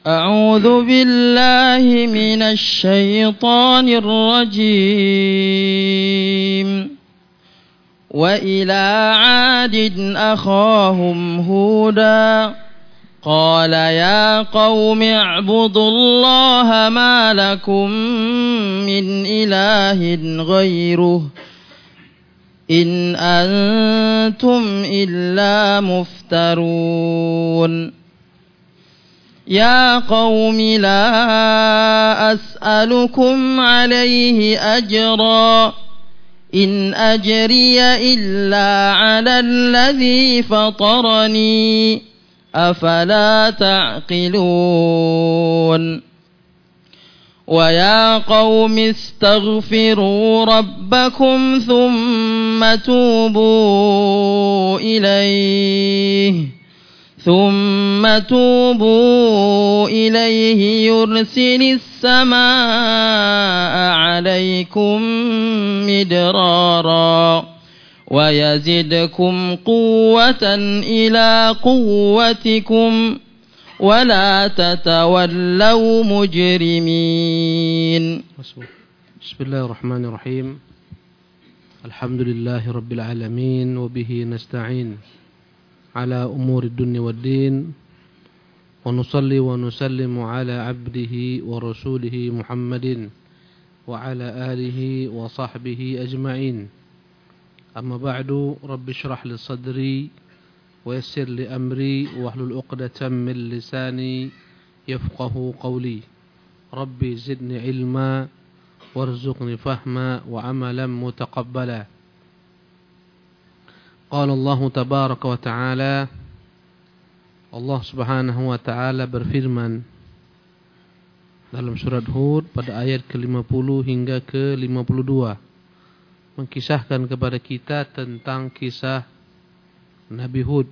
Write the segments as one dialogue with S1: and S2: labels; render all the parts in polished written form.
S1: أعوذ بالله من الشيطان الرجيم وإلى عاد أخاهم هودا قال يا قوم اعبدوا الله ما لكم من إله غيره إن أنتم إلا مفترون يا قوم لا أسألكم عليه أجرا إن أجري إلا على الذي فطرني أفلا تعقلون ويا قوم استغفروا ربكم ثم توبوا إليه يرسل السماء عليكم مدرارا ويزدكم قوة إلى قوتكم ولا تتولوا مجرمين.
S2: بسم الله الرحمن الرحيم. الحمد لله رب العالمين وبه نستعين على أمور الدنيا والدين ونصلي ونسلم على عبده ورسوله محمد وعلى آله وصحبه أجمعين. أما بعد رب اشرح لي صدري ويسر لي أمري واحلل عقدة من لساني يفقه قولي ربي زدني علما وارزقني فهما وعملا متقبلا. قال الله تبارك وتعالى, Allah subhanahu wa ta'ala berfirman dalam surat Hud pada ayat ke-50 hingga ke-52, mengkisahkan kepada kita tentang kisah Nabi Hud.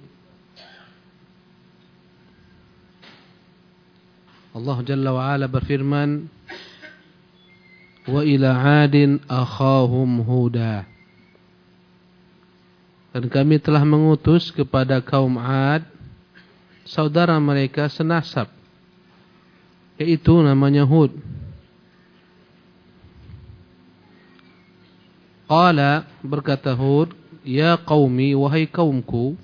S2: Allah Jalla wa Ala berfirman, wa ila 'adin akhahum huda. Dan kami telah mengutus kepada kaum 'Ad saudara mereka senasab, yaitu namanya Hud. Qala, berkata Hud, ya qaumi, wahai kaumku,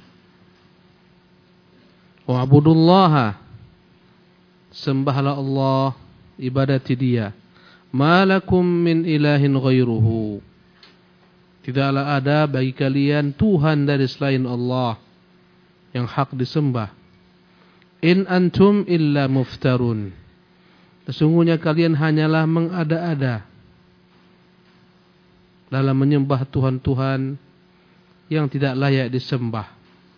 S2: wa'budullaha, sembahlah Allah, ibadati Dia, ma lakum min ilahin ghairuhu, tidaklah ada bagi kalian Tuhan dari selain Allah yang hak disembah. In antum illa muftarun, sesungguhnya kalian hanyalah mengada-ada dalam menyembah Tuhan-Tuhan yang tidak layak disembah.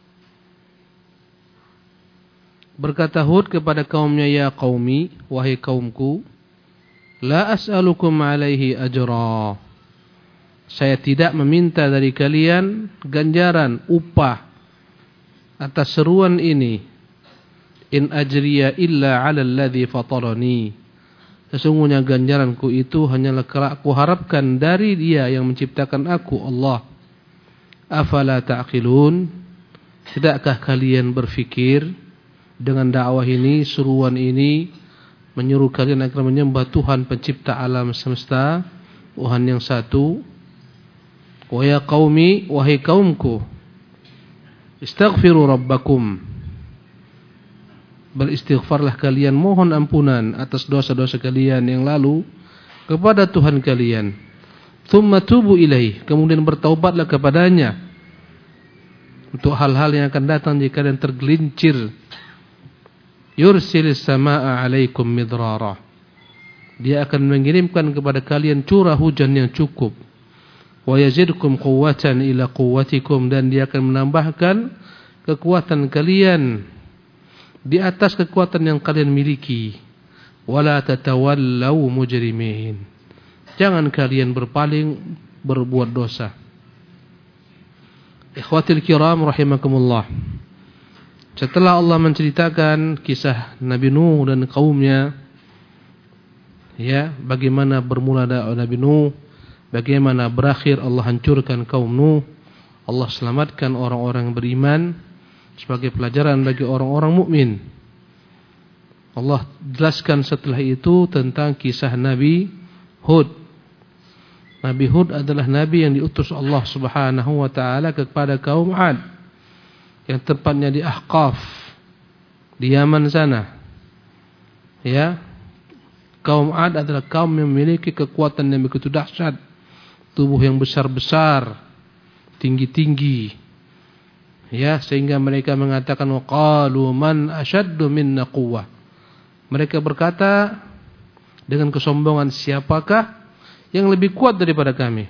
S2: Berkata Hud kepada kaumnya, ya qaumi, wahai kaumku, la as'alukum alaihi ajra, saya tidak meminta dari kalian ganjaran, upah atas seruan ini. In ajriya illa 'ala alladhi fatarani, sesungguhnya ganjaranku itu hanyalah aku harapkan dari Dia yang menciptakan aku, Allah. Afala ta'qilun, tidakkah kalian berfikir dengan dakwah ini, seruan ini menyuruh kalian agar menyembah Tuhan pencipta alam semesta, Tuhan yang satu. Wa ya qaumi, wahai kaumku, istaghfiru rabbakum, beristighfarlah kalian, mohon ampunan atas dosa-dosa kalian yang lalu kepada Tuhan kalian. Tsumma tubu ilaih, kemudian bertaubatlah kepadanya untuk hal-hal yang akan datang jika kalian tergelincir. Yursilis samaa 'alaikum midrara, Dia akan mengirimkan kepada kalian curah hujan yang cukup. Wa yazidkum quwwatan ila quwwatikum, dan Dia akan menambahkan kekuatan kalian di atas kekuatan yang kalian miliki. Wala tatawallaw mujrimin, jangan kalian berpaling berbuat dosa. Ikhwatil kiram rahimakumullah, setelah Allah menceritakan kisah Nabi Nuh dan kaumnya, ya, bagaimana bermula dakwah Nabi Nuh, bagaimana berakhir Allah hancurkan kaum Nuh, Allah selamatkan orang-orang beriman sebagai pelajaran bagi orang-orang mukmin. Allah jelaskan setelah itu tentang kisah Nabi Hud. Nabi Hud adalah nabi yang diutus Allah Subhanahu wa taala kepada kaum Ad yang tepatnya di Ahqaf, di Yaman sana. Ya. Kaum Ad adalah kaum yang memiliki kekuatan yang begitu dahsyat, tubuh yang besar-besar, tinggi-tinggi. Ya, sehingga mereka mengatakan waqalu man ashaddu minna quwwah. Mereka berkata dengan kesombongan, siapakah yang lebih kuat daripada kami?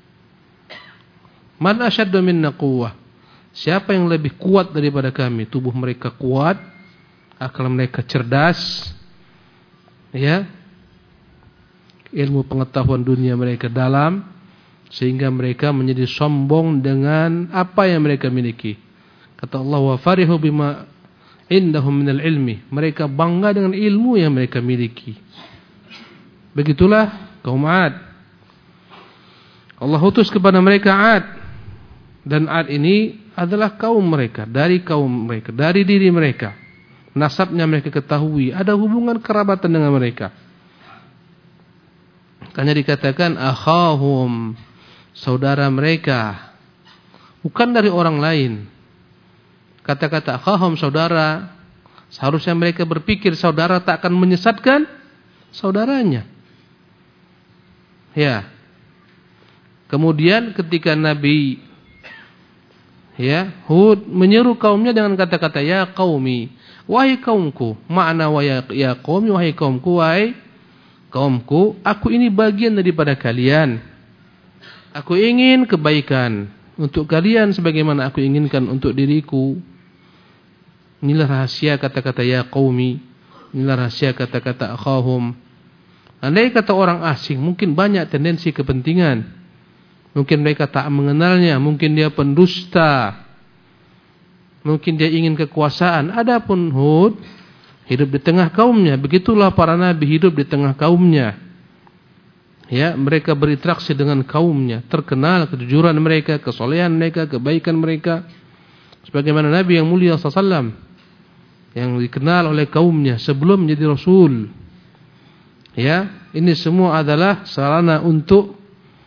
S2: Man ashaddu minna quwwah. Siapa yang lebih kuat daripada kami? Tubuh mereka kuat, akal mereka cerdas. Ya. Ilmu pengetahuan dunia mereka dalam, sehingga mereka menjadi sombong dengan apa yang mereka miliki. Kata Allah, wa farihu bima indahum minal ilmi. Mereka bangga dengan ilmu yang mereka miliki. Begitulah kaum Ad. Allah utus kepada mereka Ad. Dan Ad ini adalah kaum mereka, dari diri mereka. Nasabnya mereka ketahui, ada hubungan kerabatan dengan mereka. Makanya dikatakan akhahum, saudara mereka, bukan dari orang lain. Kata-kata akhahum, saudara, seharusnya mereka berpikir saudara tak akan menyesatkan saudaranya. Ya. Kemudian ketika Nabi Hud menyeru kaumnya dengan kata-kata ya qaumi, wahai kaumku. Makna ya qaumi, wahai kaumku, wahai kaumku, aku ini bagian daripada kalian. Aku ingin kebaikan untuk kalian sebagaimana aku inginkan untuk diriku. Inilah rahasia kata-kata ya qaumi. Inilah rahasia kata-kata akhahum. Andai kata orang asing, mungkin banyak tendensi kepentingan. Mungkin mereka tak mengenalnya, mungkin dia pendusta, mungkin dia ingin kekuasaan. Adapun Hud hidup di tengah kaumnya. Begitulah para nabi hidup di tengah kaumnya. Ya, mereka berinteraksi dengan kaumnya, terkenal kejujuran mereka, kesolehan mereka, kebaikan mereka. Sebagaimana Nabi yang mulia SAW yang dikenal oleh kaumnya sebelum menjadi Rasul. Ya, ini semua adalah sarana untuk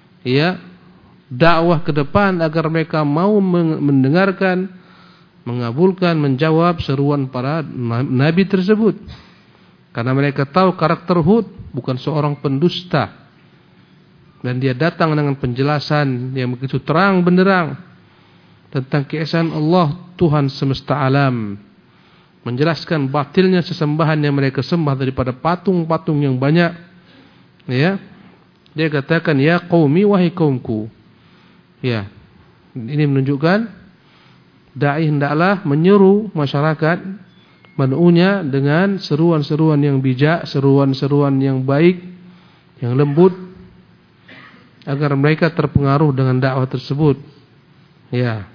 S2: dakwah ke depan agar mereka mau mendengarkan, mengabulkan, menjawab seruan para nabi tersebut. Karena mereka tahu karakter Hud bukan seorang pendusta. Dan dia datang dengan penjelasan yang begitu terang benderang tentang keesaan Allah Tuhan semesta alam. Menjelaskan batilnya sesembahan yang mereka sembah daripada patung-patung yang banyak. Ya. Dia katakan ya qaumi, wahai kaumku. Ya. Ini menunjukkan dai hendaklah menyeru masyarakat, men'unya dengan seruan-seruan yang bijak, seruan-seruan yang baik, yang lembut, agar mereka terpengaruh dengan dakwah tersebut. Ya.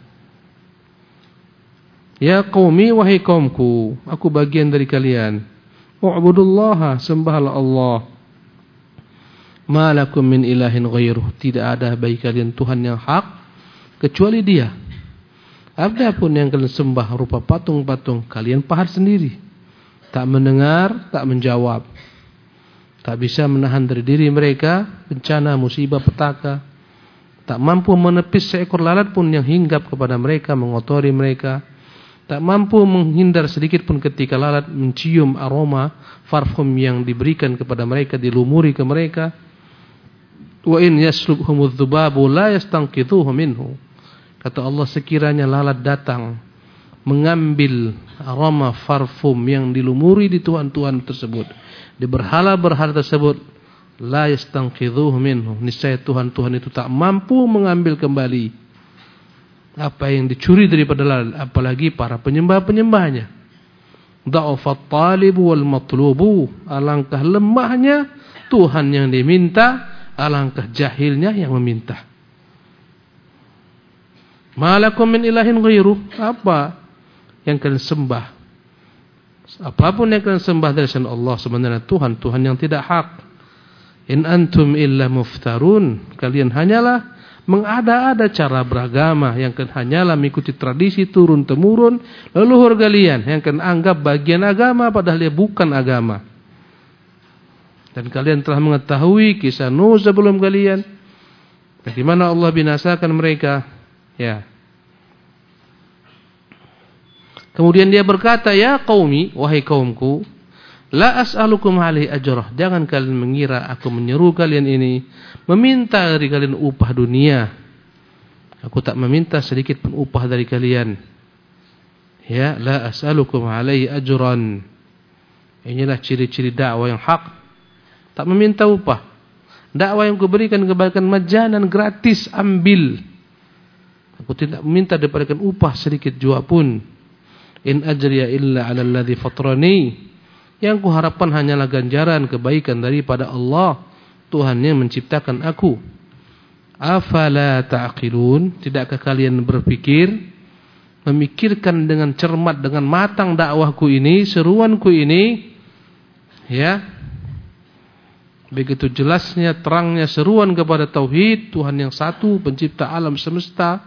S2: Ya qaumi, wahai kaumku, aku bagian dari kalian. U'budullaha, sembahlah Allah. Ma lakum min ilahin ghairuh, tidak ada bagi kalian Tuhan yang hak kecuali Dia. Apapun yang kalian sembah rupa patung-patung, kalian pahat sendiri. Tak mendengar, tak menjawab. Tak bisa menahan dari diri mereka bencana, musibah, petaka. Tak mampu menepis seekor lalat pun yang hinggap kepada mereka, mengotori mereka. Tak mampu menghindar sedikit pun ketika lalat mencium aroma parfum yang diberikan kepada mereka, dilumuri ke mereka. Wa in yaslubhumudz dzubabu la yastanqidhuhu minhu. Kata Allah, sekiranya lalat datang mengambil aroma parfum yang dilumuri di tuhan-tuhan tersebut, di berhala-berhala tersebut, la yastanqidhuhu minhu, niscaya tuhan-tuhan itu tak mampu mengambil kembali apa yang dicuri daripada lalat, apalagi para penyembah-penyembahnya. Dha'afat talibu wal matlubu, alangkah lemahnya Tuhan yang diminta, alangkah jahilnya yang meminta. Malakum min ilahin ghairuh, apa yang kalian sembah? Apapun yang kalian sembah dari selain Allah sebenarnya Tuhan yang tidak hak. In antum illa muftarun, kalian hanyalah mengada-ada cara beragama yang hanyalah mengikuti tradisi turun-temurun leluhur kalian yang anggap bagian agama padahal dia bukan agama. Dan kalian telah mengetahui kisah Nuh sebelum kalian, bagaimana Allah binasakan mereka. Ya. Kemudian dia berkata, ya qaumi, wahai kaumku, la as'alukum alaihi ajrah. Jangan kalian mengira aku menyeru kalian ini meminta dari kalian upah dunia. Aku tak meminta sedikit pun upah dari kalian. Ya, la as'alukum alaihi ajran. Inilah ciri-ciri dakwah yang hak. Tak meminta upah. Dakwah yang kuberikan kepada kalian majanan, gratis, ambil. Aku tidak meminta daripada kalian upah sedikit jua pun. In ajriya illa 'ala alladhi fatrani. Yang kuharapkan hanyalah ganjaran kebaikan daripada Allah, Tuhan yang menciptakan aku. Afala ta'qilun? Tidakkah kalian berpikir, memikirkan dengan cermat, dengan matang dakwahku ini, seruanku ini? Ya. Begitu jelasnya, terangnya seruan kepada tauhid, Tuhan yang satu, pencipta alam semesta.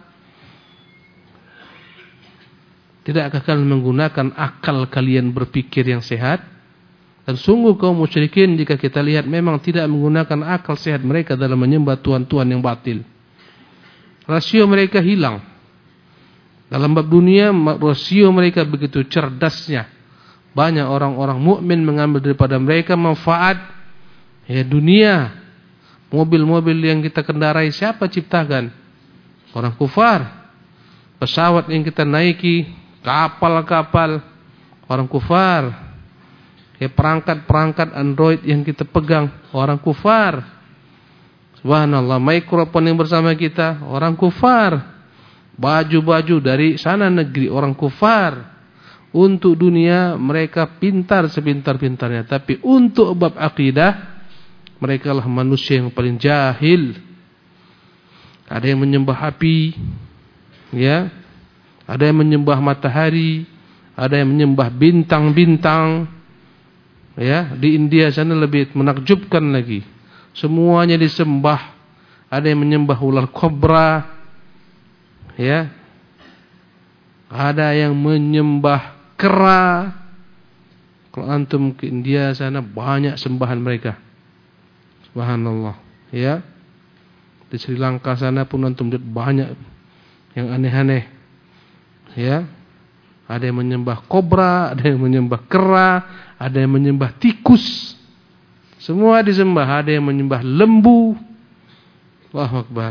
S2: Tidakkah kalian menggunakan akal kalian berpikir yang sehat? Dan sungguh kaum musyrikin jika kita lihat memang tidak menggunakan akal sehat mereka dalam menyembah Tuhan-Tuhan yang batil. Rasio mereka hilang. Dalam bab dunia, rasio mereka begitu cerdasnya. Banyak orang-orang mukmin mengambil daripada mereka manfaat. Ya, dunia. Mobil-mobil yang kita kendarai siapa ciptakan? Orang kufar. Pesawat yang kita naiki, kapal-kapal, orang kufar. Ya, perangkat-perangkat Android yang kita pegang, orang kufar. Subhanallah, mikrofon yang bersama kita, orang kufar. Baju-baju dari sana negeri, orang kufar. Untuk dunia mereka pintar sepintar-pintarnya, tapi untuk bab akidah mereka lah manusia yang paling jahil. Ada yang menyembah api, ya. Ada yang menyembah matahari, ada yang menyembah bintang-bintang. Ya, di India sana lebih menakjubkan lagi. Semuanya disembah. Ada yang menyembah ular kobra. Ya. Ada yang menyembah kera. Kalau antum ke India sana banyak sembahan mereka. Subhanallah. Ya. Di Sri Lanka sana pun antum lihat banyak yang aneh-aneh. Ya. Ada yang menyembah kobra, ada yang menyembah kera, ada yang menyembah tikus. Semua disembah. Ada yang menyembah lembu. Allahu Akbar.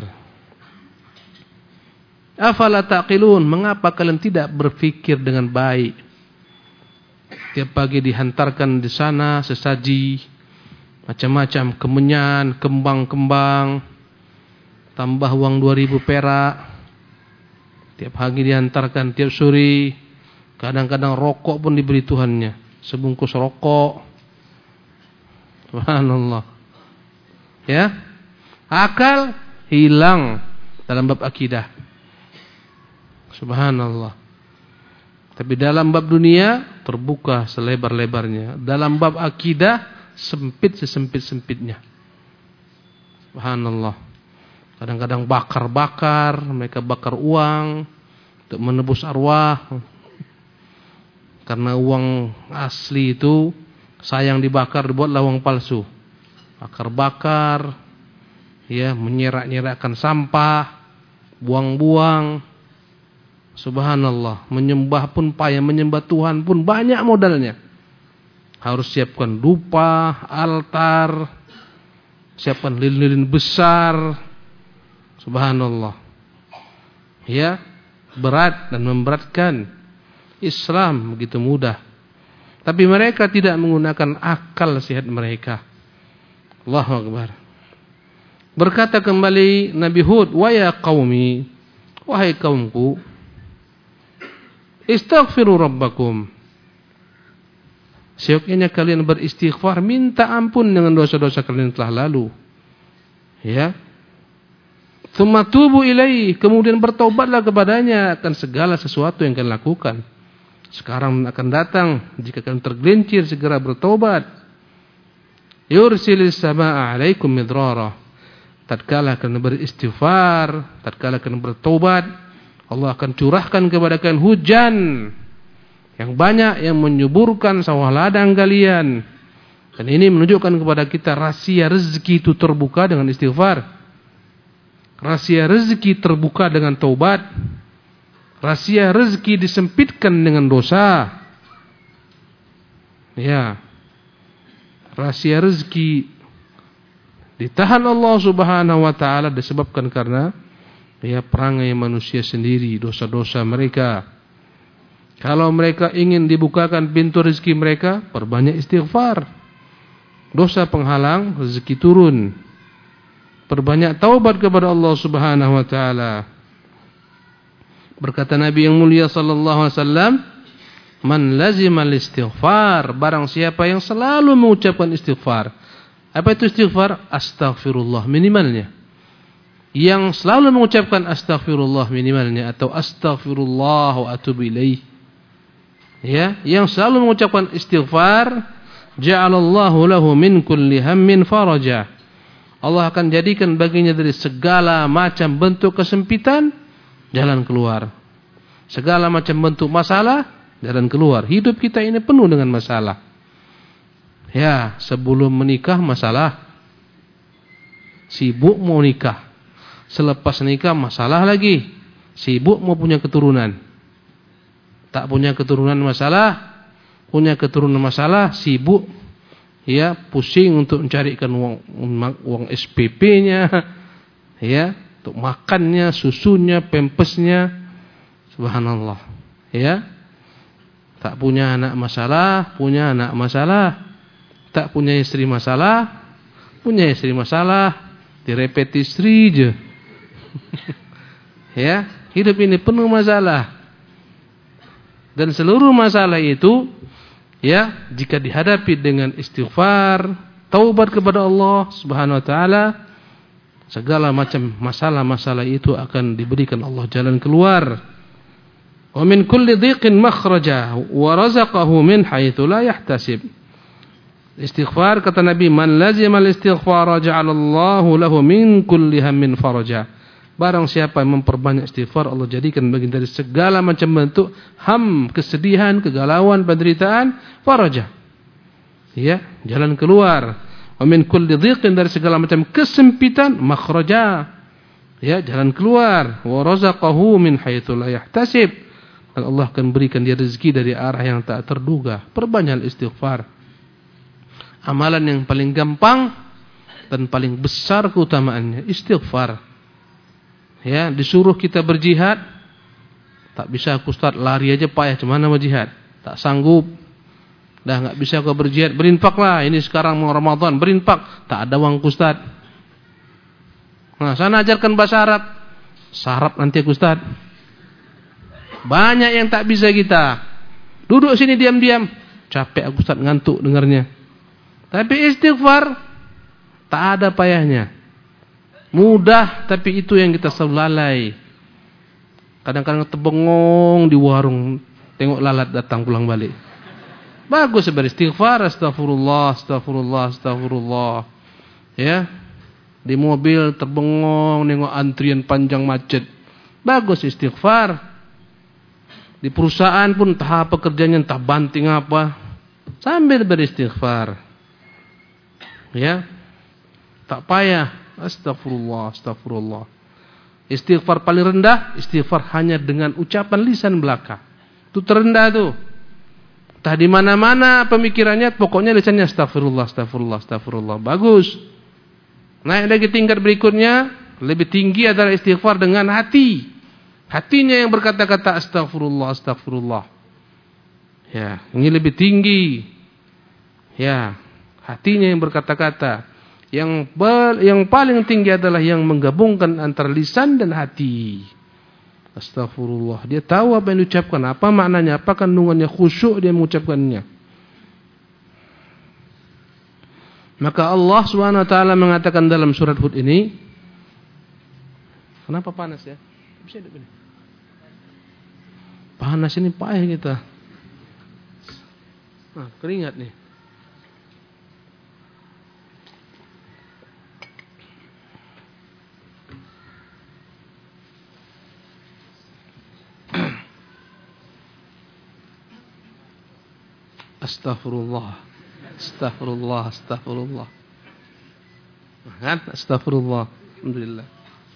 S2: Afala taqilun? Mengapa kalian tidak berpikir dengan baik? Tiap pagi dihantarkan di sana sesaji, macam-macam kemenyan, kembang-kembang, tambah uang 2.000 perak. Tiap pagi dihantarkan, tiap sore. Kadang-kadang rokok pun diberi Tuhannya, sebungkus rokok. Subhanallah. Ya, akal hilang dalam bab akidah. Subhanallah. Tapi dalam bab dunia terbuka selebar-lebarnya. Dalam bab akidah sempit sesempit-sempitnya. Subhanallah. Kadang-kadang bakar-bakar, mereka bakar uang untuk menebus arwah. Karena uang asli itu sayang dibakar, dibuatlah uang palsu. Bakar-bakar, ya, menyerak-nyerakkan sampah, buang-buang. Subhanallah, menyembah pun payah, menyembah Tuhan pun banyak modalnya. Harus siapkan dupa, altar, siapkan lilin-lilin besar. Subhanallah. Ya, berat dan memberatkan. Islam begitu mudah. Tapi mereka tidak menggunakan akal sehat mereka. Allahu Akbar. Berkata kembali Nabi Hud, wa ya qaumi, wahai kaumku, istaghfiru rabbakum. Seyogyanya kalian beristighfar, minta ampun dengan dosa-dosa kalian yang telah lalu. Ya. Tsumma tubu ilaihi, kemudian bertaubatlah kepadanya akan segala sesuatu yang kalian lakukan. Sekarang akan datang jika kalian tergelincir segera bertobat. Yursilis samaa'a 'alaikum midrara. tatkala kalian beristighfar, tatkala kalian bertobat, Allah akan curahkan kepada kalian hujan yang banyak yang menyuburkan sawah ladang kalian. Dan ini menunjukkan kepada kita rahasia rezeki itu terbuka dengan istighfar. Rahasia rezeki terbuka dengan taubat. Rahasia rezeki disempitkan dengan dosa. Ya. Rahasia rezeki ditahan Allah Subhanahu wa taala disebabkan karena perangai manusia sendiri, dosa-dosa mereka. Kalau mereka ingin dibukakan pintu rezeki mereka, perbanyak istighfar. Dosa penghalang, rezeki turun. Perbanyak taubat kepada Allah Subhanahu wa taala. Berkata Nabi yang mulia sallallahu alaihi wasallam, "Man lazimal istighfar," barang siapa yang selalu mengucapkan istighfar. Apa itu istighfar? Astaghfirullah minimalnya. Yang selalu mengucapkan astaghfirullah minimalnya atau astaghfirullah wa atubu ilaih. Ya, yang selalu mengucapkan istighfar, ja'alallahu lahu min kulli hammin faraja. Allah akan jadikan baginya dari segala macam bentuk kesempitan jalan keluar. Segala macam bentuk masalah jalan keluar. Hidup kita ini penuh dengan masalah. Ya, sebelum menikah masalah. Sibuk mau nikah. Selepas nikah masalah lagi. Sibuk mau punya keturunan. Tak punya keturunan masalah. Punya keturunan masalah, sibuk. Ya, pusing untuk mencarikan uang SPP-nya. Ya, untuk makannya, susunya, pampasnya. Subhanallah. Ya. Tak punya anak masalah, punya anak masalah. Tak punya istri masalah, punya istri masalah, direpet istri je. Ya, hidup ini penuh masalah. Dan seluruh masalah itu, ya, jika dihadapi dengan istighfar, taubat kepada Allah Subhanahu wa taala, segala macam masalah-masalah itu akan diberikan Allah jalan keluar. Wa min kulli dhiqin makhraja wa razaqahu min haitsu la yahtasib. Istighfar, kata Nabi, man lazimal istighfar ja'alallahu lahu min kulli hammin faraja. Barang siapa yang memperbanyak istighfar, Allah jadikan bagi dari segala macam bentuk ham, kesedihan, kegalauan, penderitaan, faraja. Ya, jalan keluar. Wa min kulli dhiqin, dari segala macam kesempitan, makhraja. Ya, jalan keluar. Wa razaqahu min haitsu la yahtasib. Dan Allah akan berikan dia rezeki dari arah yang tak terduga. Perbanyak istighfar. Amalan yang paling gampang dan paling besar keutamaannya istighfar. Ya, disuruh kita berjihad, tak bisa aku Ustaz, lari aja payah, gimana mau jihad? Tak sanggup. Dah enggak bisa kau berjihad, berinfaklah. Ini sekarang mau Ramadan, berinfak. Tak ada uang Ustaz. Nah, sana ajarkan bahasa Arab. Sarap nanti aku Ustaz. Banyak yang tak bisa kita. Duduk sini diam-diam. Capek aku Ustaz, ngantuk dengarnya. Tapi istighfar tak ada payahnya. Mudah, tapi itu yang kita selalu lalai. Kadang-kadang terbengong di warung, tengok lalat datang pulang balik. Bagus beristighfar, astagfirullah, astagfirullah, astagfirullah. Ya. Di mobil terbengong nengok antrian panjang macet. Bagus istighfar. Di perusahaan pun entah apa kerjanya, entah banting apa, sambil beristighfar. Ya, tak payah. Astagfirullah, astagfirullah. Istighfar paling rendah, istighfar hanya dengan ucapan lisan belaka. Itu terendah tuh. Entah di mana-mana pemikirannya, pokoknya lisannya astagfirullah, astagfirullah, astagfirullah. Bagus. Naik lagi tingkat berikutnya, lebih tinggi adalah istighfar dengan hati. Hatinya yang berkata-kata astagfirullah, astagfirullah. Ya, ini lebih tinggi. Ya. Hatinya yang berkata-kata. Yang paling tinggi adalah yang menggabungkan antara lisan dan hati. Astagfirullah. Dia tahu apa yang diucapkan, apa maknanya, apa kandungannya, khusyuk dia mengucapkannya. Maka Allah SWT mengatakan dalam surat Hud ini. Kenapa panas ya? Bisa hidup ini. Panas ini payah kita. Nah, keringat nih. Astaghfirullah. Astaghfirullah, astaghfirullah. Kan? Astaghfirullah. Alhamdulillah.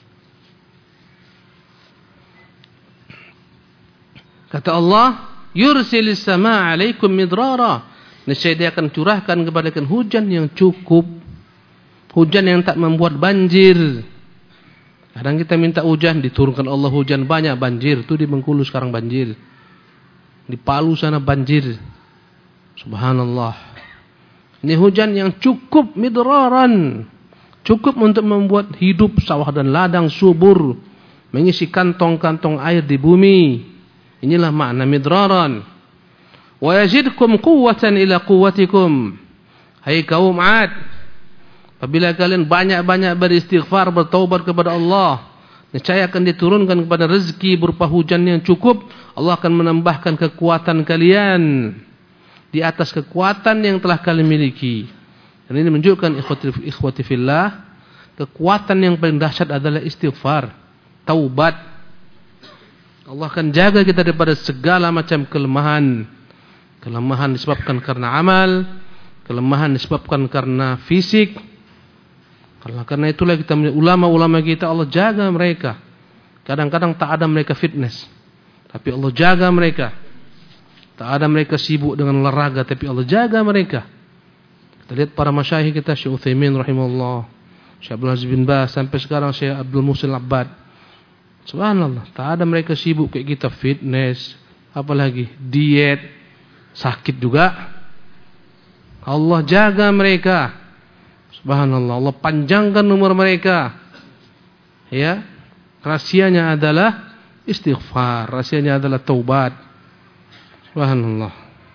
S2: Kata Allah, yursilis samaa 'alaikum midrara. Nescaya dia akan curahkan kepada kalian hujan yang cukup. Hujan yang tak membuat banjir. Kadang kita minta hujan, diturunkan Allah hujan banyak, banjir. Itu di Bengkulu sekarang banjir. Di Palu sana banjir. Subhanallah. Ini hujan yang cukup midraran. Cukup untuk membuat hidup sawah dan ladang subur. Mengisi kantong-kantong air di bumi. Inilah makna midraran. Wa yazidkum quwwatan ila quwwatikum. Hai kaum 'Ad, apabila kalian banyak-banyak beristighfar, bertaubat kepada Allah, niscaya akan diturunkan kepada rezeki berupa hujan yang cukup. Allah akan menambahkan kekuatan kalian di atas kekuatan yang telah kalian miliki. Dan ini menunjukkan ikhwati fillah, kekuatan yang paling dahsyat adalah istighfar, taubat. Allah akan jaga kita daripada segala macam kelemahan. Kelemahan disebabkan karena amal, kelemahan disebabkan karena fisik. Karena itulah kita ulama-ulama kita, Allah jaga mereka. Kadang-kadang tak ada mereka fitness, tapi Allah jaga mereka. Tak ada mereka sibuk dengan olahraga, tapi Allah jaga mereka. Kita lihat para masyayikh kita, Syekh Utsaimin rahimahullah, Syekh Abdul Aziz bin Baz, sampai sekarang Syekh Abdul Muhsin Abbad. Subhanallah, tak ada mereka sibuk kayak kita fitness, apalagi diet, sakit juga. Allah jaga mereka. Subhanallah, Allah panjangkan umur mereka. Ya, rahasianya adalah istighfar, rahasianya adalah taubat. Subhanallah.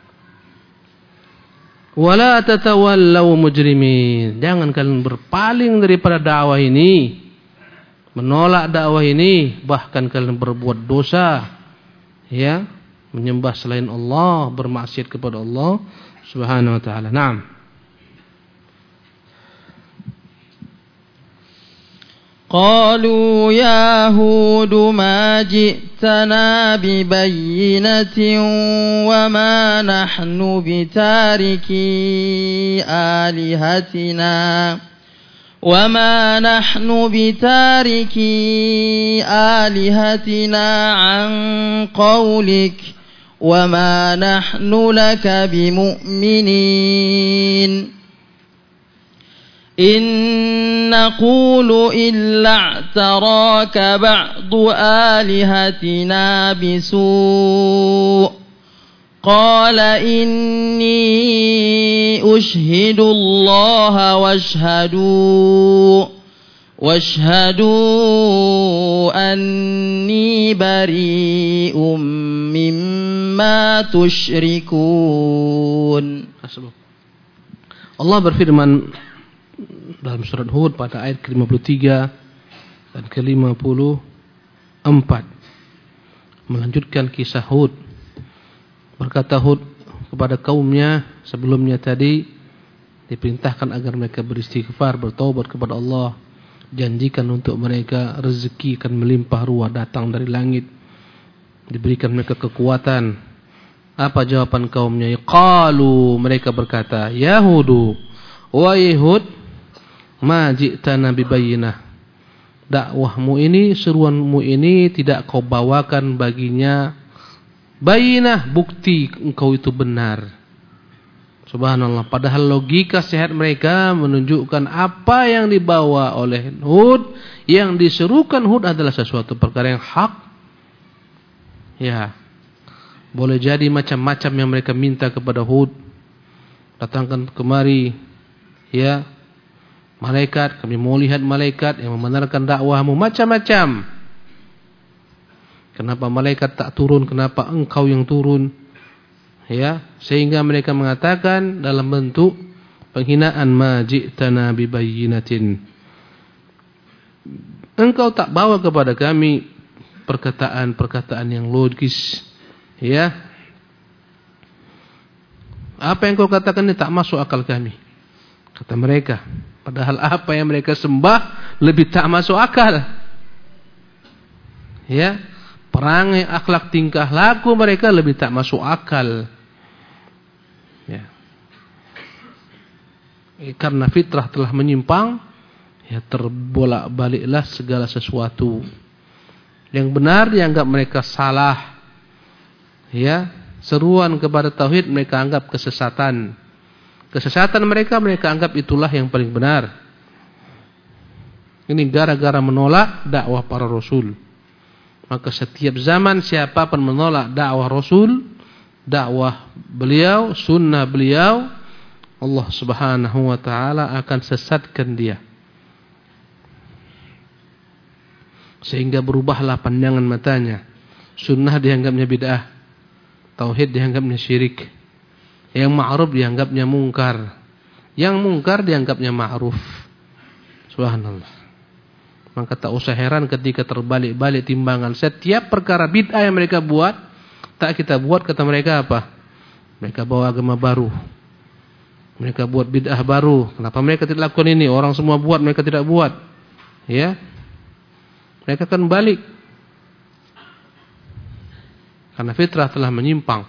S2: Wala tatawallaw mujrimin. Jangan kalian berpaling daripada dakwah ini, menolak dakwah ini, bahkan kalian berbuat dosa, ya, menyembah selain Allah, bermaksiat kepada Allah Subhanahu wa taala. Naam.
S1: قالوا يا هود ما جئتنا ببينة وما نحن بتاركي آلهتنا عن قولك وما نحن لك بمؤمنين إن نقول إلا اعتراك بعض آلهتنا بسوء قال إني أشهد الله واشهدوا أني بريء مما تشركون.
S2: Allah berfirman dalam surat Hud pada ayat ke-53 dan ke-54, melanjutkan kisah Hud. Berkata Hud kepada kaumnya sebelumnya tadi, diperintahkan agar mereka beristighfar, bertaubat kepada Allah, janjikan untuk mereka rezeki akan melimpah ruah datang dari langit, diberikan mereka kekuatan. Apa jawaban kaumnya? Qalu, mereka berkata, ya Hudu, wahai Hud, ma ji'tana bibayyinah. Dakwahmu ini, seruanmu ini tidak kau bawakan baginya bayinah, bukti engkau itu benar. Subhanallah, padahal logika sehat mereka menunjukkan apa yang dibawa oleh Hud, yang diserukan Hud adalah sesuatu perkara yang hak. Ya, boleh jadi macam-macam yang mereka minta kepada Hud. Datangkan kemari, ya, malaikat, kami mau lihat malaikat yang membenarkan dakwahmu, macam-macam. Kenapa malaikat tak turun? Kenapa engkau yang turun? Ya, sehingga mereka mengatakan dalam bentuk penghinaan, ma ji'tana bibayyinatin. Engkau tak bawa kepada kami perkataan-perkataan yang logis. Ya, apa yang kau katakan ini tak masuk akal kami, kata mereka. Padahal apa yang mereka sembah lebih tak masuk akal. Ya, perangai, akhlak, tingkah laku mereka lebih tak masuk akal. karena fitrah telah menyimpang, ya terbolak-baliklah segala sesuatu. Yang benar dianggap mereka salah. Ya, seruan kepada tauhid mereka anggap kesesatan. Kesesatan mereka anggap itulah yang paling benar. Ini gara-gara menolak dakwah para rasul. Maka setiap zaman siapapun menolak dakwah rasul, dakwah beliau, sunnah beliau, Allah Subhanahu wa taala akan sesatkan dia. Sehingga berubahlah pandangan matanya. Sunnah dianggapnya bid'ah, tauhid dianggapnya syirik, yang ma'ruf dianggapnya mungkar, yang mungkar dianggapnya ma'ruf. Subhanallah. Maka tak usah heran ketika terbalik-balik timbangan. Setiap perkara bid'ah yang mereka buat, tak kita buat, kata mereka apa? Mereka bawa agama baru. Mereka buat bid'ah baru. Kenapa mereka tidak lakukan ini? Orang semua buat, mereka tidak buat. Ya, mereka akan balik. Karena fitrah telah menyimpang.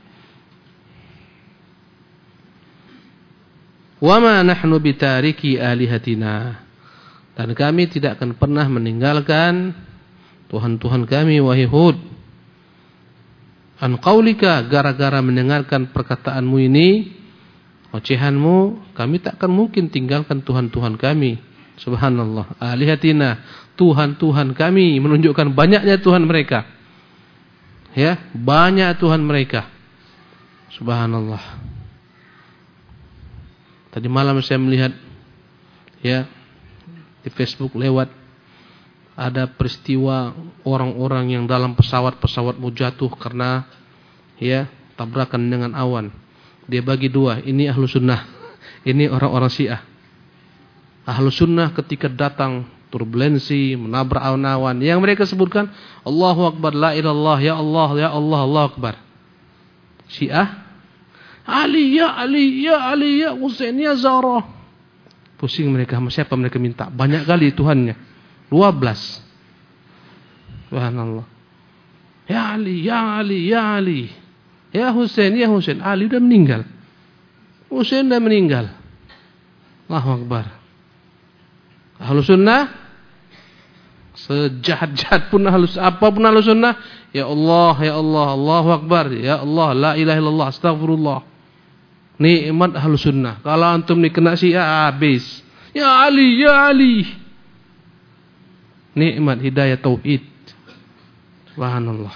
S2: Wa ma nahnu bitariki alihatina. Dan kami tidak akan pernah meninggalkan Tuhan-Tuhan kami, wahai Hud. An qaulika, gara-gara mendengarkan perkataanmu ini, ocehanmu, kami tak akan mungkin tinggalkan Tuhan-Tuhan kami. Subhanallah. Alihatina, Tuhan-Tuhan kami, menunjukkan banyaknya Tuhan mereka. Ya, banyak Tuhan mereka. Subhanallah. Tadi malam saya melihat, ya, di Facebook lewat, ada peristiwa orang-orang yang dalam pesawat-pesawatmu jatuh karena, ya, tabrakan dengan awan. Dia bagi dua, ini ahlu sunnah, ini orang-orang syiah. Ahlu sunnah ketika datang turbulensi, menabrak awan-awan, yang mereka sebutkan Allahu Akbar, la ilallah, ya Allah, ya Allah, Allahu Akbar. Syiah, Ali, ya Ali, ya Ali, ya Husain, ya Zahra. Pusing mereka, sama siapa mereka minta? Banyak kali Tuhannya, 12. Subhanallah. Ya Ali, ya Ali, ya Ali, ya Husain, ya Husain. Ali sudah meninggal, Husain sudah meninggal. Allahu Akbar. Ahlus sunnah, sejahat-jahat pun apapun ahlus sunnah, ya Allah, ya Allah, Allahu Akbar, ya Allah, la ilaha illallah, astagfirullah. Nikmat ahlus sunnah. Kalau antum ni kena syiah, habis. Ya Ali, ya Ali. Nikmat hidayah tauhid. Subhanallah.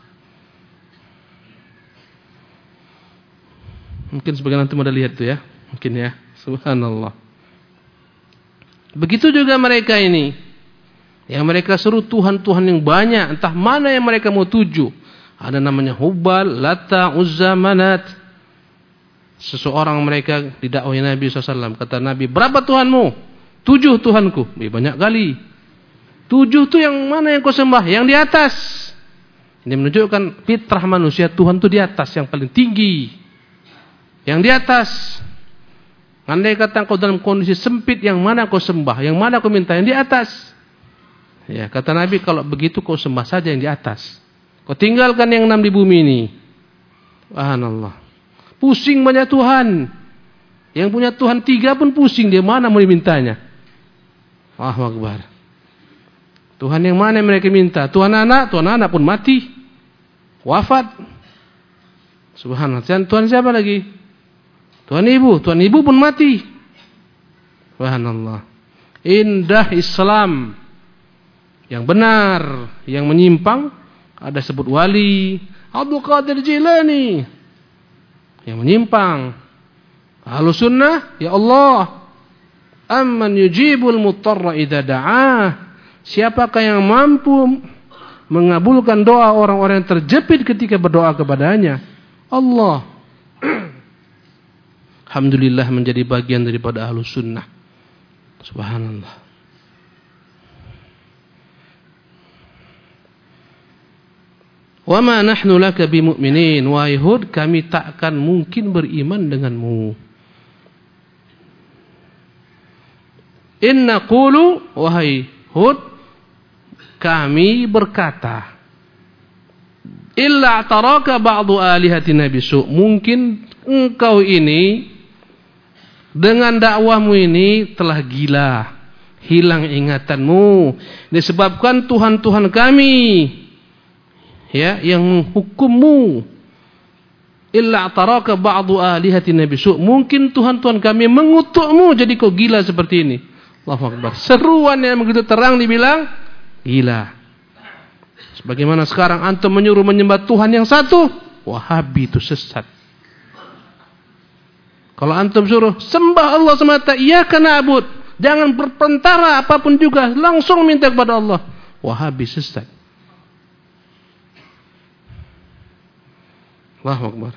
S2: Mungkin sebagian antum ada lihat tu ya, mungkin ya. Subhanallah. Begitu juga mereka ini, yang mereka seru Tuhan-Tuhan yang banyak, entah mana yang mereka mau tuju. Ada namanya Hubal, Lata, Uzza, Manat. Seseorang mereka didakwai Nabi SAW. Kata Nabi, berapa Tuhanmu? 7 Tuhanku. Banyak kali. 7 tu yang mana yang kau sembah? Yang di atas. Ini menunjukkan fitrah manusia, Tuhan tu di atas, yang paling tinggi. Yang di atas. Andai kata kau dalam kondisi sempit, yang mana kau sembah? Yang mana kau minta? Yang di atas. Ya, kata Nabi, kalau begitu kau sembah saja yang di atas. Kau tinggalkan yang 6 di bumi ini. Subhanallah. Pusing banyak Tuhan. Yang punya Tuhan 3 pun pusing, dia mana mau dimintanya? Allahu Akbar. Tuhan yang mana yang mereka minta? Tuhan anak pun mati, wafat. Subhanallah. Tuhan siapa lagi? Tuhan ibu pun mati. Subhanallah. Indah Islam yang benar, yang menyimpang, ada sebut wali, Abdul Qadir Jilani, yang menyimpang. Ahlus sunnah, ya Allah, amman yujibul mutarra idza da'ah. Siapakah yang mampu mengabulkan doa orang-orang yang terjepit ketika berdoa kepadanya? Allah. Alhamdulillah menjadi bagian daripada ahlus sunnah. Subhanallah. Wa ma nahnu laka bimu'minin, wahai Hud, kami takkan mungkin beriman denganmu. Inna qulu, wahai Hud, kami berkata, illa taraka ba'du alihatina bisu', mungkin engkau ini Dengan dakwahmu ini telah gila, hilang ingatanmu, disebabkan Tuhan-Tuhan kami ya yang menghukummu. Illa ataraka ba'du alihatina bisu'. Mungkin Tuhan-Tuhan kami mengutukmu jadi kau gila seperti ini. Allahu Akbar. Seruan yang begitu terang dibilang gila. Sebagaimana sekarang antum menyuruh menyembah Tuhan yang satu, Wahabi itu sesat. Kalau antum suruh sembah Allah semata, iyyaka na'bud, jangan berpentara apapun juga, langsung minta kepada Allah, Wahabi sesat. Allahu Akbar.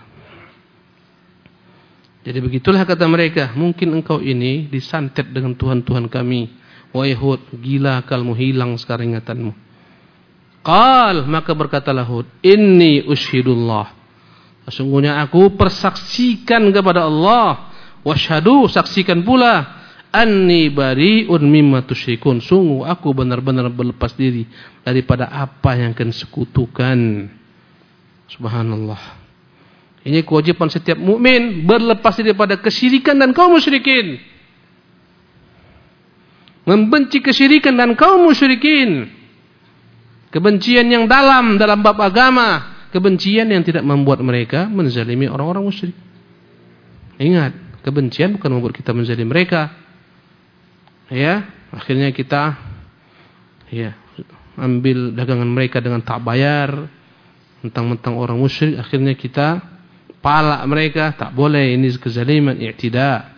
S2: Jadi begitulah kata mereka, mungkin engkau ini disantet dengan Tuhan-Tuhan kami. Wahai Hud, gila akalmu, hilang sekarang ingatanmu. Qal, maka berkatalah Hud, inni usyhidullah. Sesungguhnya aku persaksikan kepada Allah. Washhadu, saksikan pula, anni bari'un mimma tusyrikun. Sungguh aku benar-benar berlepas diri daripada apa yang kalian sekutukan. Subhanallah. Ini kewajiban setiap mukmin, berlepas daripada kesyirikan dan kaum musyrikin. Membenci kesyirikan dan kaum musyrikin. Kebencian yang dalam bab agama, kebencian yang tidak membuat mereka menzalimi orang-orang musyrik. Ingat, kebencian bukan membuat kita menzalimi mereka. Ya, akhirnya kita ambil dagangan mereka dengan tak bayar, mentang-mentang orang musyrik, akhirnya kita palak mereka. Tak boleh, ini kezaliman, i'tida.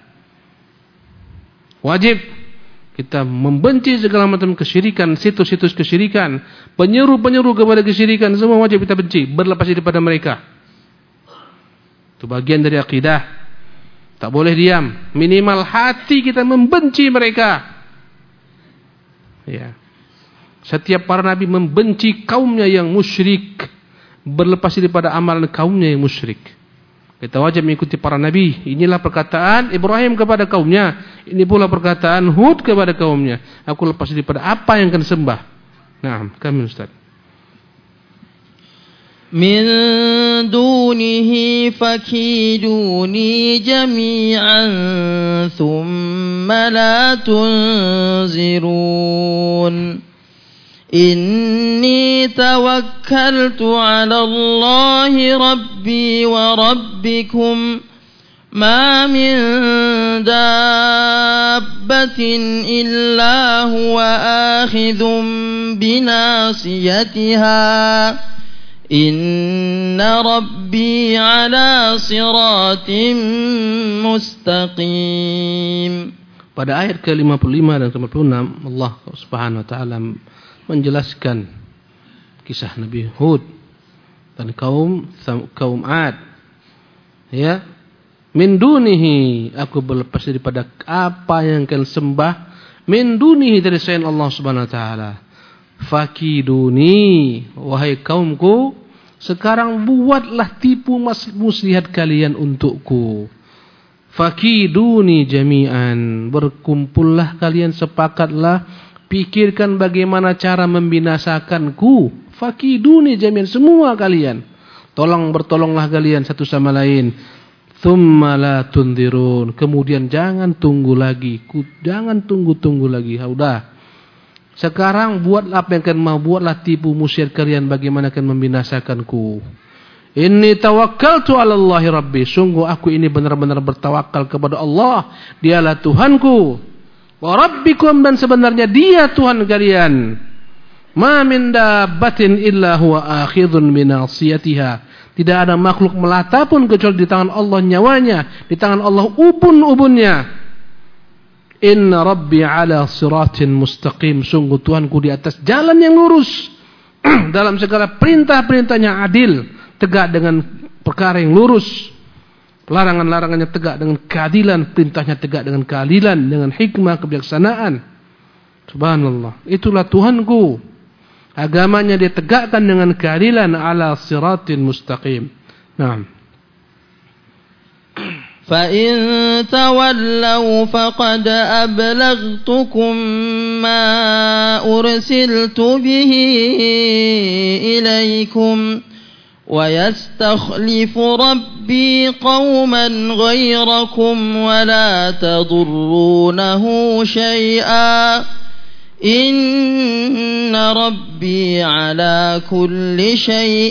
S2: Wajib kita membenci segala macam kesyirikan, situs-situs kesyirikan, penyeru-penyeru kepada kesyirikan, semua wajib kita benci, berlepas daripada mereka. Itu bagian dari akidah. Tak boleh diam, minimal hati kita membenci mereka. Ya. Setiap para nabi membenci kaumnya yang musyrik, berlepas daripada amalan kaumnya yang musyrik. Kita wajib mengikuti para nabi. Inilah perkataan Ibrahim kepada kaumnya, ini pula perkataan Hud kepada kaumnya. Aku lepas daripada apa yang akan sembah. Naam, kami Ustaz.
S1: Min dunihi fakiduni jami'an thumma la tunzirun. Inni tawakkaltu ala Allah Rabbi wa Rabbikum ma min dabbatin illa huwa akhidhun binasiyatiha inna Rabbi ala siratim mustaqim.
S2: Pada ayat ke-55 dan ke-56 Allah Subhanahu wa taala menjelaskan kisah Nabi Hud dan kaum Ad. Ya, min dunihi, aku berlepas daripada apa yang kalian sembah, min dunihi, dari selain Allah Subhanahu wa taala. Fakiduni, wahai kaumku, sekarang buatlah tipu muslihat kalian untukku. Fakiduni jami'an, berkumpullah kalian, sepakatlah, pikirkan bagaimana cara membinasakanku. Fakiduni jami'an, semua kalian. Bertolonglah kalian satu sama lain. Tsumma la tunzirun, kemudian jangan tunggu lagi. Jangan tunggu lagi. Sudah. Sekarang buatlah apa yang kalian mau, buatlah tipu musyiat kalian bagaimana kalian membinasakanku. Inni tawakkaltu 'ala Allahi Rabbi, sungguh aku ini benar-benar bertawakal kepada Allah, dialah Tuhanku. Wa Rabbikum, dan sebenarnya Dia Tuhan kalian. Ma min dabbatin illa huwa akhidhun binasiyatiha, tidak ada makhluk melata pun kecuali di tangan Allah nyawanya, di tangan Allah ubun-ubunnya. Inna Rabbi ala siratin mustaqim, sungguh Tuhanku di atas jalan yang lurus. Dalam segala perintah-perintahnya adil, tegak dengan perkara yang lurus. Larangan-larangannya tegak dengan keadilan, perintahnya tegak dengan keadilan, dengan hikmah, kebijaksanaan. Subhanallah, itulah Tuhanku. Agamanya dia tegakkan dengan keadilan, ala siratin mustaqim. Naam.
S1: فَإِن تَوَلَّوْا فَقَدْ أَبْلَغْتُكُم مَّا أُرْسِلْتُ بِهِ إِلَيْكُمْ ويستخلف ربي قوما غيركم ولا تضرونه شيئا إن ربي على كل شيء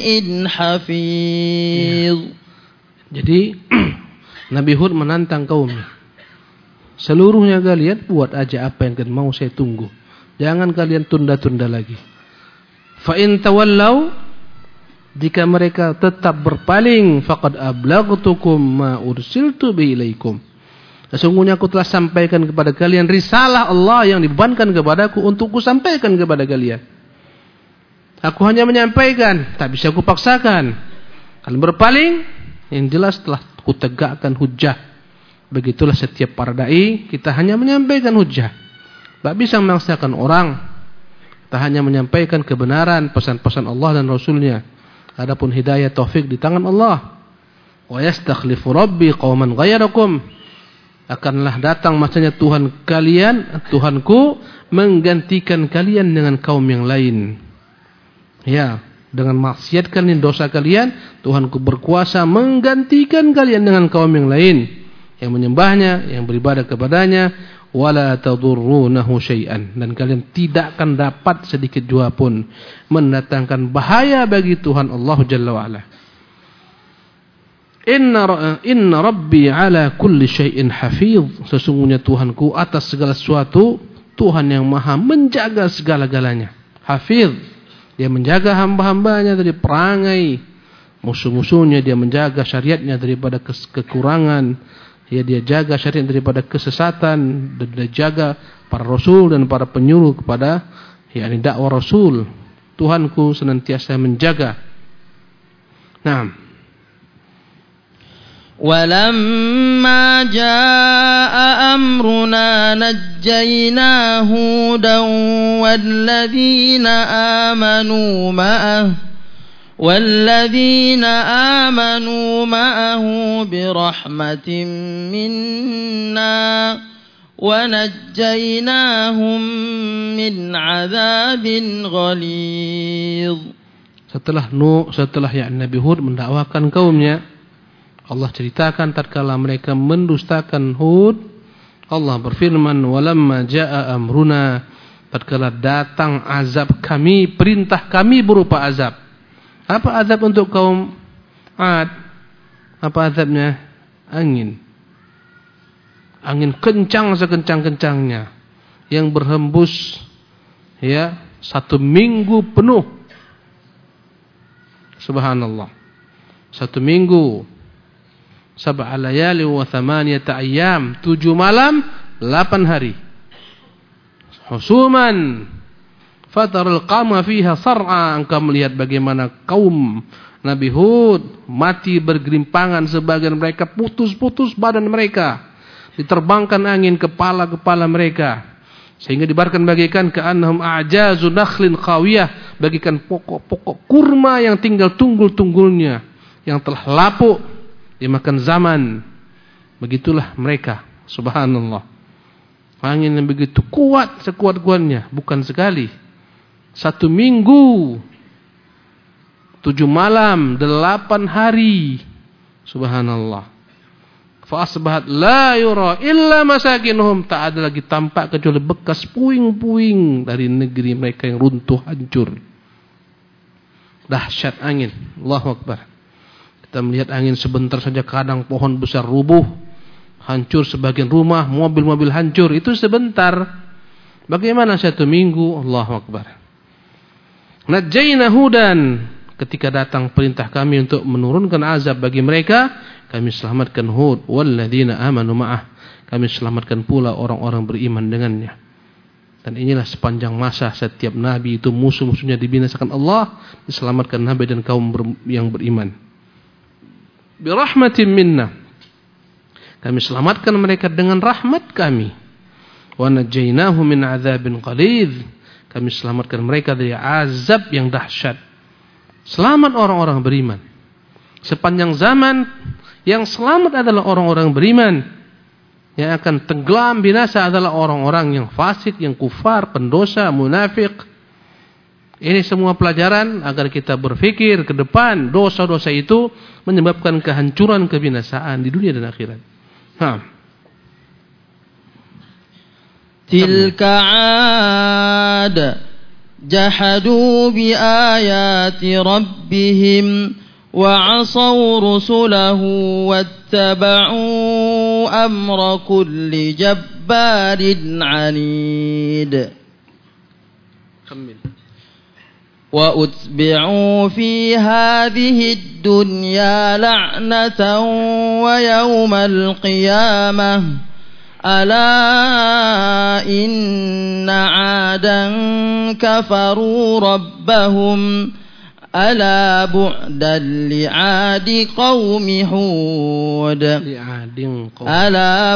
S1: حفيظ.
S2: Jadi Nabi Hud menantang kaumnya. Seluruhnya kalian buat aja apa yang kalian mau, saya tunggu. Jangan kalian tunda-tunda lagi. Fa in tawallau, jika mereka tetap berpaling, faqad ablaghtukum ma ursiltu bi ilaikum. Sesungguhnya aku telah sampaikan kepada kalian risalah Allah yang dibebankan kepadaku untuk ku sampaikan kepada kalian. Aku hanya menyampaikan, tak bisa ku paksakan. Kalian berpaling, yang jelas telah ku tegakkan hujjah. Begitulah setiap para dai, kita hanya menyampaikan hujjah. Tak bisa memaksakan orang. Kita hanya menyampaikan kebenaran pesan-pesan Allah dan Rasulnya. Adapun hidayah taufik di tangan Allah. Wa yastakhlifu rabbi qauman ghayrakum. Akanlah datang masanya Tuhan kalian, Tuhanku menggantikan kalian dengan kaum yang lain. Ya, dengan maksiat kalian, dosa kalian, Tuhanku berkuasa menggantikan kalian dengan kaum yang lain, yang menyembahnya, yang beribadah kepadanya, wala tadurrunahu syai'an, dan kalian tidak akan dapat sedikit jua pun mendatangkan bahaya bagi Tuhan Allah Jalla wa Ala. Inna rabbi ala kulli syai'in hafidh. Sesungguhnya Tuhanku atas segala sesuatu Tuhan yang maha menjaga segala-galanya. Hafidh, dia menjaga hamba-hambanya dari perangai musuh-musuhnya, dia menjaga syariatnya daripada kekurangan. Ya, dia jaga syariat daripada kesesatan, dan dia jaga para rasul dan para penyuruh kepada yakni dakwah rasul. Tuhanku senantiasa menjaga. Naam.
S1: Walamma jaa amruna najjayna hudan walladzina amanu ma'ah والذين آمنوا معه برحمة منا ونجيناهم من عذاب غليظ.
S2: Setelah Nabi Hud mendakwakan kaumnya, Allah ceritakan tatkala mereka mendustakan Hud, Allah berfirman, walamma jaa amruna, tatkala datang azab kami, perintah kami berupa azab. Apa azab untuk kaum Ad? Apa azabnya? Angin. Angin kencang sekencang-kencangnya, yang berhembus ya 1 minggu penuh. Subhanallah. 1 minggu. 7 layali wa 8 ayyam, 7 malam 8 hari. Husuman fatarul qama fiha sar'a, engkau melihat bagaimana kaum Nabi Hud mati bergelimpangan, sebagian mereka putus-putus badan mereka, diterbangkan angin kepala-kepala mereka, sehingga dibarkan bagikan ka'annahum a'jazu nakhlin khawiyah, bagikan pokok-pokok kurma yang tinggal tunggul-tunggulnya, yang telah lapuk dimakan zaman. Begitulah mereka. Subhanallah. Angin yang begitu kuat, sekuat-kuatnya, bukan sekali. 1 minggu, 7 malam, 8 hari. Subhanallah. Fa asbahat la yura illa masakinuhum, tak ada lagi tampak kecuali bekas puing-puing dari negeri mereka yang runtuh, hancur. Dahsyat angin. Allahu Akbar. Kita melihat angin sebentar saja, kadang pohon besar rubuh, hancur sebagian rumah, mobil-mobil hancur, itu sebentar. Bagaimana 1 minggu? Allahu Akbar. Najjayna Hudan, ketika datang perintah kami untuk menurunkan azab bagi mereka, kami selamatkan Hud. Walladzina amanu ma'ah, kami selamatkan pula orang-orang beriman dengannya. Dan inilah sepanjang masa setiap nabi itu musuh-musuhnya dibinasakan Allah, diselamatkan nabi dan kaum yang beriman. Birahmatin minna, kami selamatkan mereka dengan rahmat kami. Wa najjaynahu min adzabin qalidz, kami selamatkan mereka dari azab yang dahsyat. Selamat orang-orang beriman. Sepanjang zaman, yang selamat adalah orang-orang beriman. Yang akan tenggelam binasa adalah orang-orang yang fasik, yang kufar, pendosa, munafik. Ini semua pelajaran agar kita berpikir ke depan dosa-dosa itu menyebabkan kehancuran, kebinasaan di dunia dan akhirat.
S1: Tilka 'ad jahadu bi ayati rabbihim wa 'asaw rusulahu wattaba'u amra kulli jabbarin 'anid. وَأُتْبِعُوا فِي هَذِهِ الدُّنْيَا لَعْنَةً وَيَوْمَ الْقِيَامَةِ أَلَا إِنَّ عَادًا كَفَرُوا رَبَّهُمْ أَلَا بُعْدًا لِعَادِ قَوْمِ هُودٍ أَلَا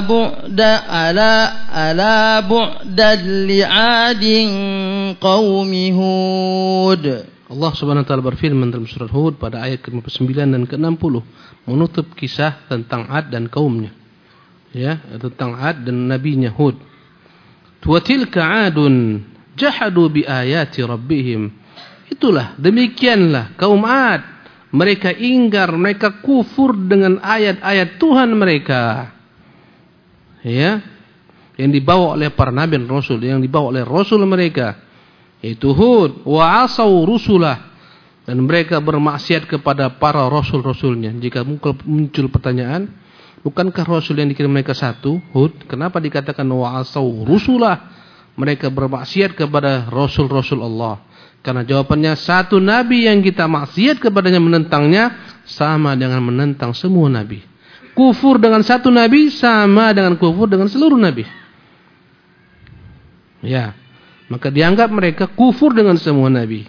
S1: بُعْدًا لِعَادٍ قَوْمِ هُودٍ.
S2: Allah Subhanahu wa taala berfirman dalam surat Hud pada ayat ke-59 dan ke-60 menutup kisah tentang 'Ad dan kaumnya. Ya, tentang 'Ad dan nabinya Hud. Wa tilka 'adun jahadu bi ayati rabbihim. Itulah, demikianlah kaum 'Ad. Mereka ingkar, mereka kufur dengan ayat-ayat Tuhan mereka. Ya, yang dibawa oleh para nabi dan rasul, yang dibawa oleh rasul mereka, yaitu Hud. Wa 'asaw rusulah, dan mereka bermaksiat kepada para rasul-rasulnya. Jika muncul pertanyaan, bukankah rasul yang dikirim mereka satu, Hud? Kenapa dikatakan wa 'asaw rusulah? Mereka bermaksiat kepada rasul-rasul Allah. Karena jawabannya, satu nabi yang kita maksiat kepadanya, menentangnya, sama dengan menentang semua nabi. Kufur dengan satu nabi sama dengan kufur dengan seluruh nabi. Ya, maka dianggap mereka kufur dengan semua nabi.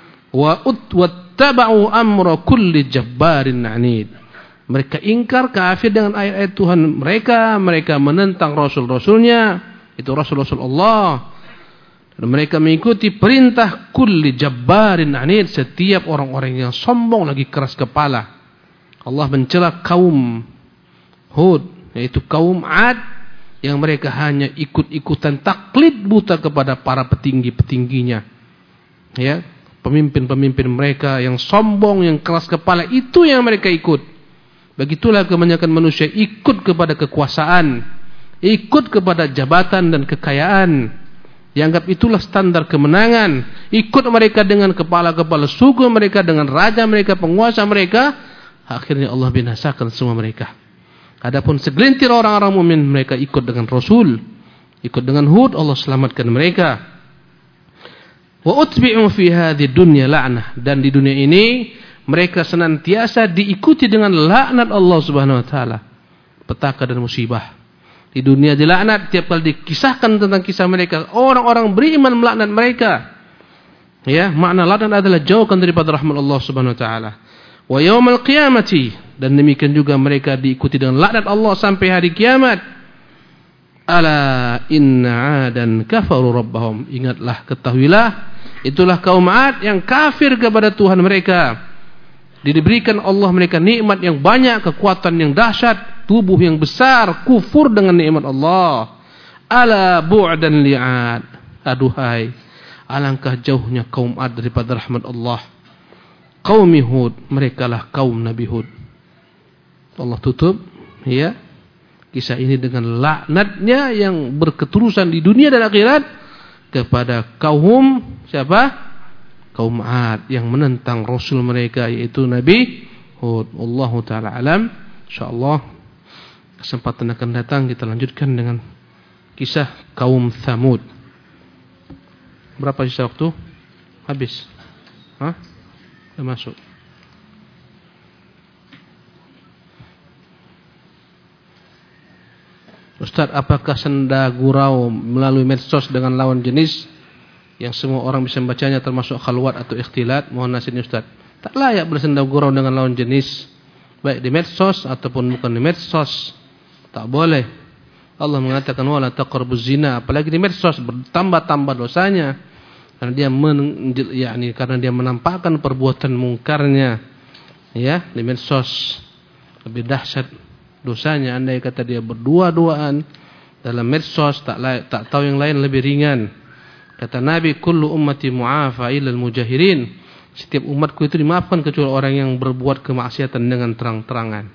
S2: Wattaba'u amra kulli jabbarin 'anid. Mereka ingkar, kafir dengan ayat-ayat Tuhan mereka. Mereka menentang rasul-rasulnya, itu rasul-rasul Allah. Dan mereka mengikuti perintah kulli jabbarin 'anid, setiap orang-orang yang sombong lagi keras kepala. Allah mencela kaum Hud, yaitu kaum 'Ad, yang mereka hanya ikut-ikutan taklid buta kepada para petinggi-petingginya. Ya, pemimpin-pemimpin mereka yang sombong, yang keras kepala, itu yang mereka ikut. Begitulah kebanyakan manusia ikut kepada kekuasaan, ikut kepada jabatan dan kekayaan. Dianggap itulah standar kemenangan. Ikut mereka dengan kepala-kepala suku mereka, dengan raja mereka, penguasa mereka. Akhirnya Allah binasakan semua mereka. Adapun segelintir orang-orang mukmin, mereka ikut dengan Rasul, ikut dengan Hud, Allah selamatkan mereka. Wa utbi'u fi hadhihi dunya la'nah, dan di dunia ini mereka senantiasa diikuti dengan laknat Allah Subhanahu wa taala, petaka dan musibah. Di dunia dilaknat, tiap kali dikisahkan tentang kisah mereka, orang-orang beriman melaknat mereka. Ya, makna laknat adalah jauhkan daripada rahmat Allah Subhanahu wa taala. Wa yaumal qiyamati, dan demikian juga mereka diikuti dengan laknat Allah sampai hari kiamat. Ala inna 'adan kafaru rabbahum. Ingatlah, ketahuilah, itulah kaum 'Ad yang kafir kepada Tuhan mereka. Diberikan Allah mereka nikmat yang banyak, kekuatan yang dahsyat, tubuh yang besar, kufur dengan nikmat Allah. Ala bu'dan li'ad. Aduhai, alangkah jauhnya kaum 'Ad daripada rahmat Allah. Qaumi Hud, merekalah kaum Nabi Hud. Allah tutup ya kisah ini dengan laknatnya yang berketerusan di dunia dan akhirat kepada kaum siapa? Kaum 'Ad yang menentang rasul mereka, yaitu Nabi Hud. Wallahu taala alam. Insyaallah kesempatan akan datang kita lanjutkan dengan kisah kaum Tsamud. Berapa sisa waktu? Habis. Hah? Sudah masuk. Ustaz, apakah senda gurau melalui medsos dengan lawan jenis yang semua orang bisa membacanya termasuk khalwat atau ikhtilat? Mohon nasihatnya Ustaz. Tak layak bersenda gurau dengan lawan jenis, baik di medsos ataupun bukan di medsos. Tak boleh. Allah mengatakan wala taqrabuz zina, apalagi di medsos bertambah-tambah dosanya. Karena dia karena dia menampakkan perbuatan mungkarnya ya di medsos. Lebih dahsyat dosanya andai kata dia berdua-duaan dalam medsos, tak tahu yang lain lebih ringan. Kata Nabi, kullu ummati mu'afa illa al-mujahirin. Setiap umatku itu dimaafkan kecuali orang yang berbuat kemaksiatan dengan terang-terangan.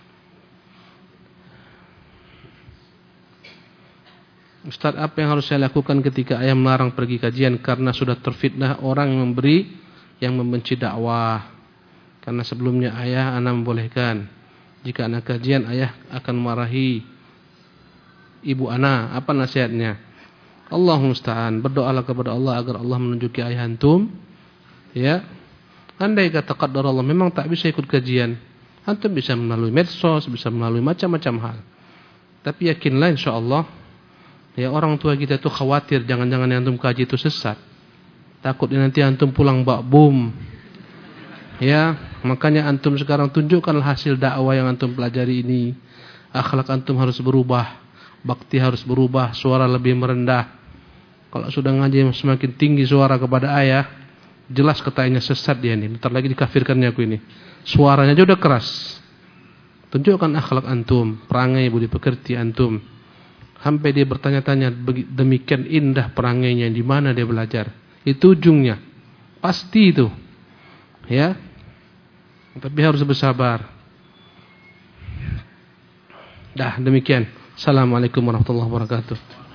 S2: Ustaz, apa yang harus saya lakukan ketika ayah melarang pergi kajian karena sudah terfitnah orang yang membenci dakwah? Karena sebelumnya ayah ana membolehkan. Jika anak kajian, ayah akan marahi ibu ana. Apa nasihatnya? Allahumma musta'an. Berdoalah kepada Allah agar Allah menunjuki ayah antum. Ya. Andai kata qadar Allah memang tak bisa ikut kajian, antum bisa melalui medsos, bisa melalui macam-macam hal. Tapi yakinlah insyaallah, ya orang tua kita itu khawatir jangan-jangan yang antum kaji itu sesat. Takutnya nanti antum pulang bak bom. Ya, makanya antum sekarang tunjukkanlah hasil dakwah yang antum pelajari ini. Akhlak antum harus berubah, bakti harus berubah, suara lebih merendah. Kalau sudah ngaji semakin tinggi suara kepada ayah, jelas katanya sesat dia ini. Bentar lagi dikafirkannya aku ini. Suaranya aja udah keras. Tunjukkan akhlak antum, perangai budi pekerti antum. Sampai dia bertanya-tanya, demikian indah perangainya, di mana dia belajar? Itu ujungnya. Pasti itu. Ya. Tapi harus bersabar. Dah demikian. Assalamualaikum warahmatullahi wabarakatuh.